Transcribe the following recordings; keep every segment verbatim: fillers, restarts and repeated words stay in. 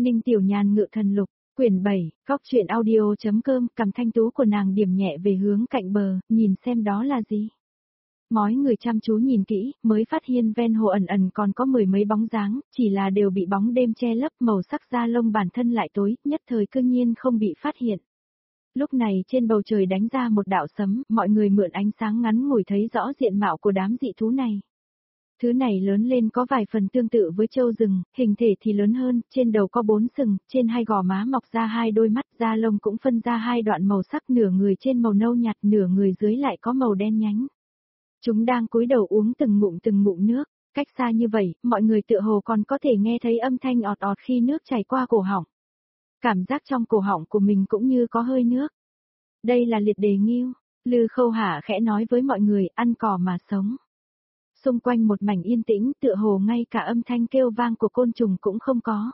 Ninh Tiểu Nhàn ngự thần lục, quyển bảy, góc truyện audio.com, cầm thanh tú của nàng điểm nhẹ về hướng cạnh bờ, nhìn xem đó là gì. Mói người chăm chú nhìn kỹ, mới phát hiện ven hồ ẩn ẩn còn có mười mấy bóng dáng, chỉ là đều bị bóng đêm che lấp, màu sắc da lông bản thân lại tối, nhất thời cương nhiên không bị phát hiện. Lúc này trên bầu trời đánh ra một đạo sấm, mọi người mượn ánh sáng ngắn ngủi thấy rõ diện mạo của đám dị thú này. Thứ này lớn lên có vài phần tương tự với trâu rừng, hình thể thì lớn hơn, trên đầu có bốn sừng, trên hai gò má mọc ra hai đôi mắt, da lông cũng phân ra hai đoạn màu sắc, nửa người trên màu nâu nhạt, nửa người dưới lại có màu đen nhánh. Chúng đang cúi đầu uống từng ngụm từng ngụm nước, cách xa như vậy, mọi người tựa hồ còn có thể nghe thấy âm thanh ọt ọt khi nước chảy qua cổ họng. Cảm giác trong cổ họng của mình cũng như có hơi nước. Đây là liệt đề ngưu, Lư Khâu Hạ khẽ nói với mọi người, ăn cỏ mà sống. Xung quanh một mảnh yên tĩnh, tựa hồ ngay cả âm thanh kêu vang của côn trùng cũng không có.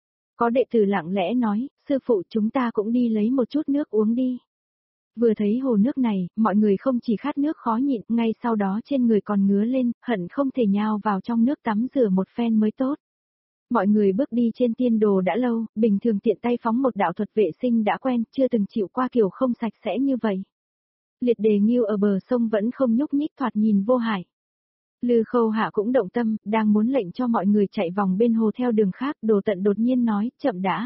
Có đệ tử lặng lẽ nói, sư phụ chúng ta cũng đi lấy một chút nước uống đi. Vừa thấy hồ nước này, mọi người không chỉ khát nước khó nhịn, ngay sau đó trên người còn ngứa lên, hận không thể nhào vào trong nước tắm rửa một phen mới tốt. Mọi người bước đi trên tiên đồ đã lâu, bình thường tiện tay phóng một đạo thuật vệ sinh đã quen, chưa từng chịu qua kiểu không sạch sẽ như vậy. Liệt đề ngưu ở bờ sông vẫn không nhúc nhích, thoạt nhìn vô hại. Lư Khâu Hạ cũng động tâm, đang muốn lệnh cho mọi người chạy vòng bên hồ theo đường khác, Đồ Tận đột nhiên nói, chậm đã.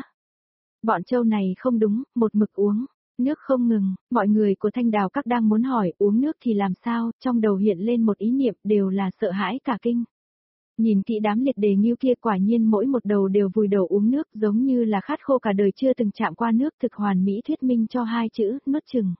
Bọn trâu này không đúng, một mực uống, nước không ngừng, mọi người của Thanh Đào Các đang muốn hỏi uống nước thì làm sao, trong đầu hiện lên một ý niệm đều là sợ hãi cả kinh. Nhìn kỹ đám liệt đề ngưu kia quả nhiên mỗi một đầu đều vùi đầu uống nước giống như là khát khô cả đời chưa từng chạm qua nước, thực hoàn mỹ thuyết minh cho hai chữ, nuốt chừng.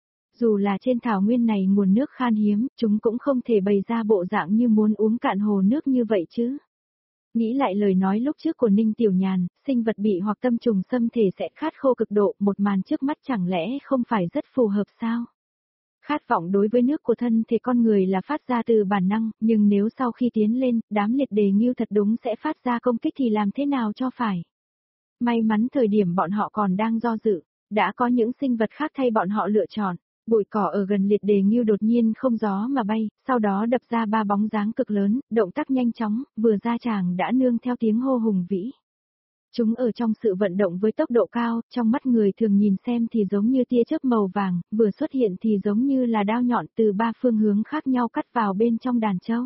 Dù là trên thảo nguyên này nguồn nước khan hiếm, chúng cũng không thể bày ra bộ dạng như muốn uống cạn hồ nước như vậy chứ. Nghĩ lại lời nói lúc trước của Ninh Tiểu Nhàn, sinh vật bị hoặc tâm trùng xâm thể sẽ khát khô cực độ, một màn trước mắt chẳng lẽ không phải rất phù hợp sao? Khát vọng đối với nước của thân thể con người là phát ra từ bản năng, nhưng nếu sau khi tiến lên, đám liệt đề ngưu thật đúng sẽ phát ra công kích thì làm thế nào cho phải? May mắn thời điểm bọn họ còn đang do dự, đã có những sinh vật khác thay bọn họ lựa chọn. Bụi cỏ ở gần liệt đề ngưu đột nhiên không gió mà bay, sau đó đập ra ba bóng dáng cực lớn, động tác nhanh chóng, vừa ra tràng đã nương theo tiếng hô hùng vĩ. Chúng ở trong sự vận động với tốc độ cao, trong mắt người thường nhìn xem thì giống như tia chớp màu vàng, vừa xuất hiện thì giống như là đao nhọn từ ba phương hướng khác nhau cắt vào bên trong đàn trâu.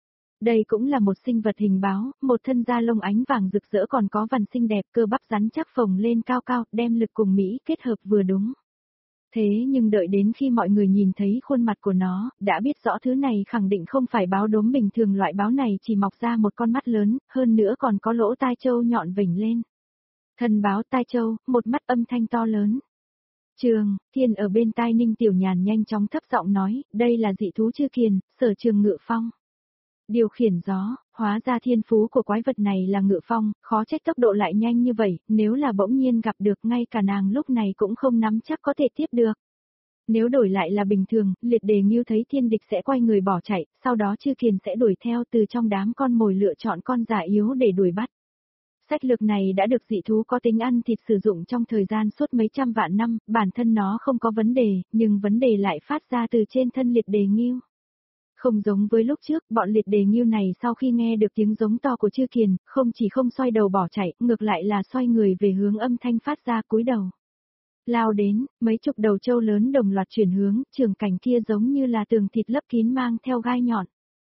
Đây cũng là một sinh vật hình báo, một thân da lông ánh vàng rực rỡ còn có vằn xinh đẹp, cơ bắp rắn chắc phồng lên cao cao, đem lực cùng Mỹ kết hợp vừa đúng. Thế nhưng đợi đến khi mọi người nhìn thấy khuôn mặt của nó, đã biết rõ thứ này khẳng định không phải báo đốm bình thường, loại báo này chỉ mọc ra một con mắt lớn, hơn nữa còn có lỗ tai trâu nhọn vểnh lên. Thần báo tai trâu, một mắt âm thanh to lớn. Trường, Thiên ở bên tai Ninh Tiểu Nhàn nhanh chóng thấp giọng nói, đây là dị thú Chư Kiền, sở trường ngự phong. Điều khiển gió, hóa ra thiên phú của quái vật này là ngự phong, khó trách tốc độ lại nhanh như vậy, nếu là bỗng nhiên gặp được ngay cả nàng lúc này cũng không nắm chắc có thể tiếp được. Nếu đổi lại là bình thường, liệt đề ngưu thấy thiên địch sẽ quay người bỏ chạy, sau đó Chư Kiền sẽ đuổi theo từ trong đám con mồi lựa chọn con già yếu để đuổi bắt. Sách lược này đã được dị thú có tính ăn thịt sử dụng trong thời gian suốt mấy trăm vạn năm, bản thân nó không có vấn đề, nhưng vấn đề lại phát ra từ trên thân liệt đề ngưu. Không giống với lúc trước, bọn liệt đề ngưu này sau khi nghe được tiếng giống to của Chư Kiền, không chỉ không xoay đầu bỏ chạy, ngược lại là xoay người về hướng âm thanh phát ra, cúi đầu. Lao đến, mấy chục đầu trâu lớn đồng loạt chuyển hướng, trường cảnh kia giống như là tường thịt lấp kín mang theo gai nhọn.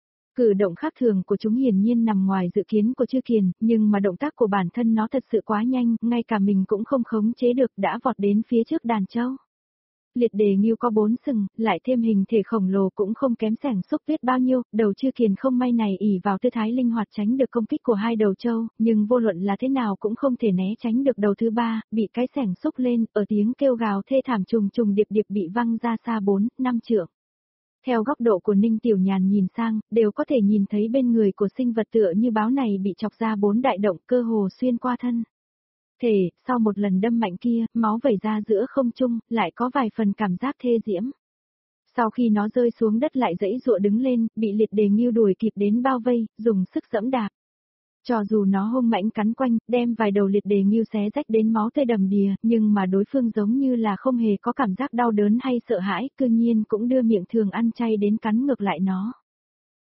Cử động khác thường của chúng hiển nhiên nằm ngoài dự kiến của Chư Kiền, nhưng mà động tác của bản thân nó thật sự quá nhanh, ngay cả mình cũng không khống chế được, đã vọt đến phía trước đàn trâu. Liệt đề ngưu có bốn sừng, lại thêm hình thể khổng lồ cũng không kém sẻng xúc biết bao nhiêu, đầu Chư Kiền không may này ỷ vào tư thái linh hoạt tránh được công kích của hai đầu trâu, nhưng vô luận là thế nào cũng không thể né tránh được đầu thứ ba, bị cái sẻng xúc lên, ở tiếng kêu gào thê thảm trùng trùng điệp điệp bị văng ra xa bốn, năm trượng. Theo góc độ của Ninh Tiểu Nhàn nhìn sang, đều có thể nhìn thấy bên người của sinh vật tựa như báo này bị chọc ra bốn đại động, cơ hồ xuyên qua thân. Thể, sau một lần đâm mạnh kia, máu vẩy ra giữa không trung, lại có vài phần cảm giác thê diễm. Sau khi nó rơi xuống đất lại giãy giụa đứng lên, bị liệt đề ngưu đuổi kịp đến bao vây, dùng sức giẫm đạp. Cho dù nó hung mãnh cắn quanh, đem vài đầu liệt đề ngưu xé rách đến máu tươi đầm đìa, nhưng mà đối phương giống như là không hề có cảm giác đau đớn hay sợ hãi, cư nhiên cũng đưa miệng thường ăn chay đến cắn ngược lại nó.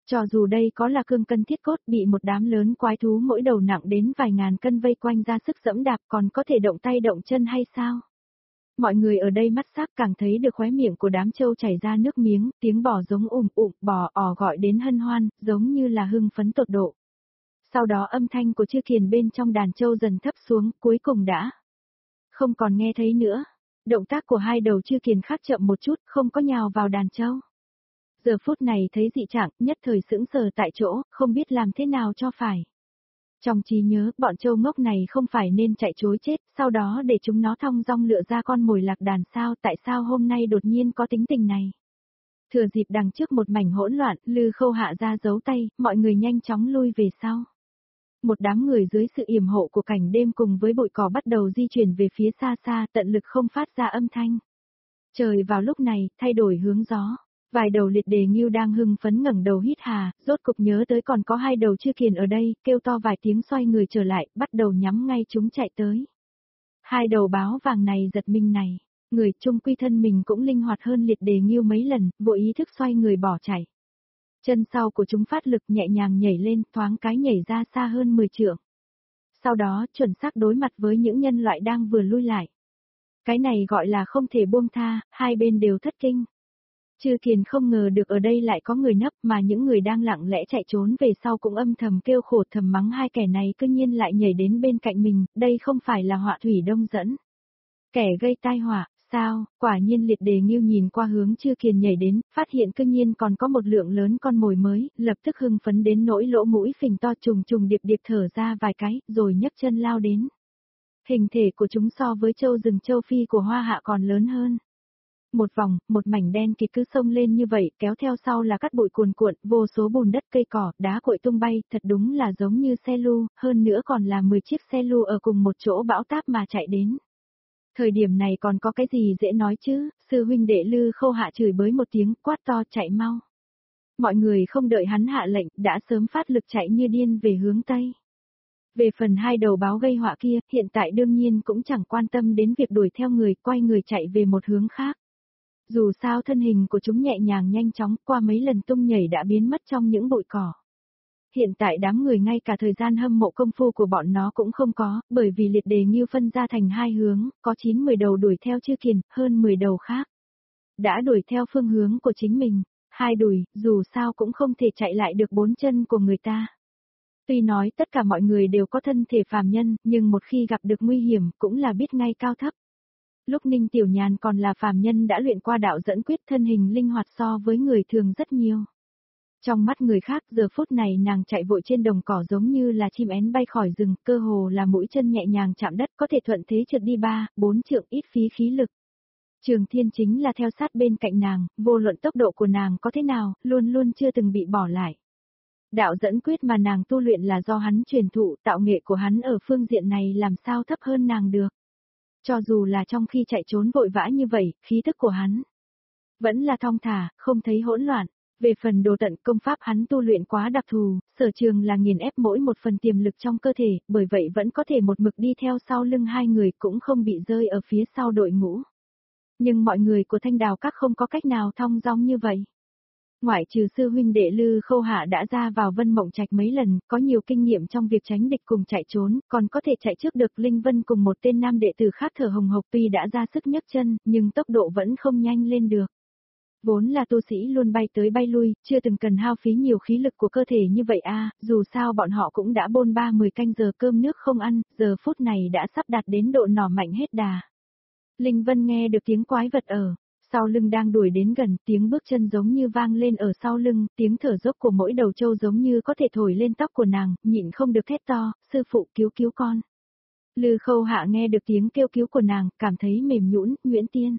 Cho dù đây có là cương cân thiết cốt bị một đám lớn quái thú mỗi đầu nặng đến vài ngàn cân vây quanh ra sức dẫm đạp còn có thể động tay động chân hay sao? Mọi người ở đây mắt sắc càng thấy được khóe miệng của đám trâu chảy ra nước miếng, tiếng bò giống ùm ùm bò ò gọi đến hân hoan, giống như là hưng phấn tột độ. Sau đó âm thanh của Chư Kiền bên trong đàn trâu dần thấp xuống, cuối cùng đã không còn nghe thấy nữa. Động tác của hai đầu Chư Kiền khác chậm một chút, không có nhào vào đàn trâu. Giờ phút này thấy dị trạng, nhất thời sững sờ tại chỗ, không biết làm thế nào cho phải. Trong trí nhớ, bọn trâu ngốc này không phải nên chạy trối chết, sau đó để chúng nó thong dong lựa ra con mồi lạc đàn sao, tại sao hôm nay đột nhiên có tính tình này. Thừa dịp đằng trước một mảnh hỗn loạn, Lư Khâu hạ ra giấu tay, mọi người nhanh chóng lui về sau. Một đám người dưới sự yểm hộ của cảnh đêm cùng với bụi cỏ bắt đầu di chuyển về phía xa xa, tận lực không phát ra âm thanh. Trời vào lúc này, thay đổi hướng gió. Vài đầu liệt đề ngưu đang hưng phấn ngẩng đầu hít hà, rốt cục nhớ tới còn có hai đầu Chư Kiền ở đây, kêu to vài tiếng xoay người trở lại, bắt đầu nhắm ngay chúng chạy tới. Hai đầu báo vàng này giật mình này, người trung quy thân mình cũng linh hoạt hơn liệt đề ngưu mấy lần, vội ý thức xoay người bỏ chạy. Chân sau của chúng phát lực nhẹ nhàng nhảy lên, thoáng cái nhảy ra xa hơn mười trượng. Sau đó, chuẩn xác đối mặt với những nhân loại đang vừa lui lại. Cái này gọi là không thể buông tha, hai bên đều thất kinh. Chư Kiền không ngờ được ở đây lại có người nấp mà những người đang lặng lẽ chạy trốn về sau cũng âm thầm kêu khổ thầm mắng hai kẻ này cư nhiên lại nhảy đến bên cạnh mình, đây không phải là họa thủy đông dẫn. Kẻ gây tai họa, sao, quả nhiên liệt đề ngưu nhìn qua hướng Chư Kiền nhảy đến, phát hiện cư nhiên còn có một lượng lớn con mồi mới, lập tức hưng phấn đến nỗi lỗ mũi phình to trùng trùng điệp điệp thở ra vài cái, rồi nhấc chân lao đến. Hình thể của chúng so với châu rừng châu Phi của Hoa Hạ còn lớn hơn. Một vòng, một mảnh đen kịt cứ xông lên như vậy, kéo theo sau là cát bụi cuồn cuộn, vô số bùn đất cây cỏ, đá cội tung bay, thật đúng là giống như xe lu, hơn nữa còn là mười chiếc xe lu ở cùng một chỗ bão táp mà chạy đến. Thời điểm này còn có cái gì dễ nói chứ, sư huynh đệ Lư Khâu hạ chửi bới một tiếng, quát to chạy mau. Mọi người không đợi hắn hạ lệnh, đã sớm phát lực chạy như điên về hướng Tây. Về phần hai đầu báo gây họa kia, hiện tại đương nhiên cũng chẳng quan tâm đến việc đuổi theo người, quay người chạy về một hướng khác. Dù sao thân hình của chúng nhẹ nhàng nhanh chóng, qua mấy lần tung nhảy đã biến mất trong những bụi cỏ. Hiện tại đám người ngay cả thời gian hâm mộ công phu của bọn nó cũng không có, bởi vì liệt đề ngưu phân ra thành hai hướng, có chín mười đầu đuổi theo Chư Kiền, hơn mười đầu khác. Đã đuổi theo phương hướng của chính mình, hai đuổi, dù sao cũng không thể chạy lại được bốn chân của người ta. Tuy nói tất cả mọi người đều có thân thể phàm nhân, nhưng một khi gặp được nguy hiểm cũng là biết ngay cao thấp. Lúc Ninh Tiểu Nhàn còn là phàm nhân đã luyện qua đạo dẫn quyết thân hình linh hoạt so với người thường rất nhiều. Trong mắt người khác giờ phút này nàng chạy vội trên đồng cỏ giống như là chim én bay khỏi rừng, cơ hồ là mũi chân nhẹ nhàng chạm đất có thể thuận thế trượt đi ba, bốn trượng ít phí khí lực. Trường Thiên chính là theo sát bên cạnh nàng, vô luận tốc độ của nàng có thế nào, luôn luôn chưa từng bị bỏ lại. Đạo dẫn quyết mà nàng tu luyện là do hắn truyền thụ, tạo nghệ của hắn ở phương diện này làm sao thấp hơn nàng được. Cho dù là trong khi chạy trốn vội vã như vậy, khí thức của hắn vẫn là thong thả, không thấy hỗn loạn. Về phần đồ tận công pháp hắn tu luyện quá đặc thù, sở trường là nghiền ép mỗi một phần tiềm lực trong cơ thể, bởi vậy vẫn có thể một mực đi theo sau lưng hai người cũng không bị rơi ở phía sau đội ngũ. Nhưng mọi người của Thanh Đào Các không có cách nào thong dong như vậy. Ngoại trừ sư huynh đệ Lư Khâu Hạ đã ra vào Vân Mộng Trạch mấy lần, có nhiều kinh nghiệm trong việc tránh địch cùng chạy trốn, còn có thể chạy trước được Linh Vân cùng một tên nam đệ tử khác thở hồng hộc tuy đã ra sức nhấc chân, nhưng tốc độ vẫn không nhanh lên được. Vốn là tu sĩ luôn bay tới bay lui, chưa từng cần hao phí nhiều khí lực của cơ thể như vậy a, dù sao bọn họ cũng đã bôn ba mười canh giờ cơm nước không ăn, giờ phút này đã sắp đạt đến độ nỏ mạnh hết đà. Linh Vân nghe được tiếng quái vật ở sau lưng đang đuổi đến gần, tiếng bước chân giống như vang lên ở sau lưng, tiếng thở dốc của mỗi đầu trâu giống như có thể thổi lên tóc của nàng, nhịn không được thét to, sư phụ cứu cứu con. Lư Khâu Hạ nghe được tiếng kêu cứu của nàng, cảm thấy mềm nhũn, Nguyễn Tiên.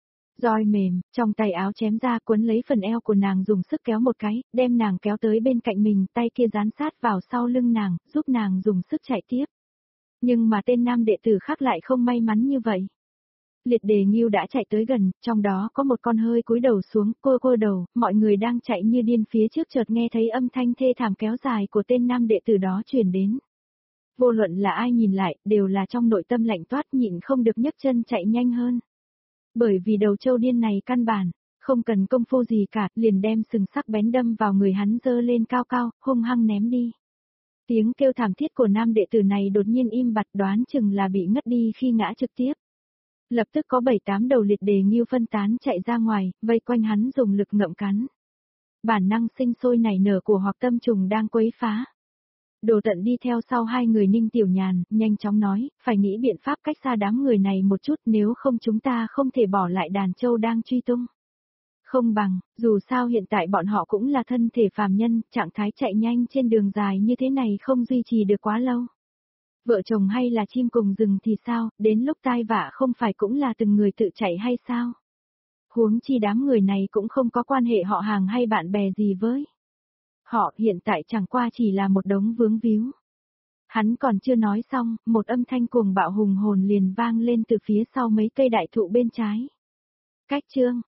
Roi mềm, trong tay áo chém ra quấn lấy phần eo của nàng dùng sức kéo một cái, đem nàng kéo tới bên cạnh mình, tay kia dán sát vào sau lưng nàng, giúp nàng dùng sức chạy tiếp. Nhưng mà tên nam đệ tử khác lại không may mắn như vậy. Liệt đề ngưu đã chạy tới gần, trong đó có một con hơi cúi đầu xuống, cô cô đầu, mọi người đang chạy như điên phía trước chợt nghe thấy âm thanh thê thảm kéo dài của tên nam đệ tử đó truyền đến. Vô luận là ai nhìn lại, đều là trong nội tâm lạnh toát nhịn không được nhấc chân chạy nhanh hơn. Bởi vì đầu trâu điên này căn bản Không cần công phu gì cả, liền đem sừng sắc bén đâm vào người hắn dơ lên cao cao, hung hăng ném đi. Tiếng kêu thảm thiết của nam đệ tử này đột nhiên im bặt, đoán chừng là bị ngất đi khi ngã trực tiếp. Lập tức có bảy tám đầu liệt đề nghiêu phân tán chạy ra ngoài, vây quanh hắn dùng lực ngậm cắn. Bản năng sinh sôi nảy nở của Hoặc Tâm Trùng đang quấy phá. Đồ Tận đi theo sau hai người Ninh Tiểu Nhàn, nhanh chóng nói, phải nghĩ biện pháp cách xa đám người này một chút, nếu không chúng ta không thể bỏ lại đàn châu đang truy tung. Không bằng, dù sao hiện tại bọn họ cũng là thân thể phàm nhân, trạng thái chạy nhanh trên đường dài như thế này không duy trì được quá lâu. Vợ chồng hay là chim cùng rừng thì sao, đến lúc tai vạ không phải cũng là từng người tự chạy hay sao? Huống chi đám người này cũng không có quan hệ họ hàng hay bạn bè gì với. Họ hiện tại chẳng qua chỉ là một đống vướng víu. Hắn còn chưa nói xong, một âm thanh cuồng bạo hùng hồn liền vang lên từ phía sau mấy cây đại thụ bên trái. Cách chương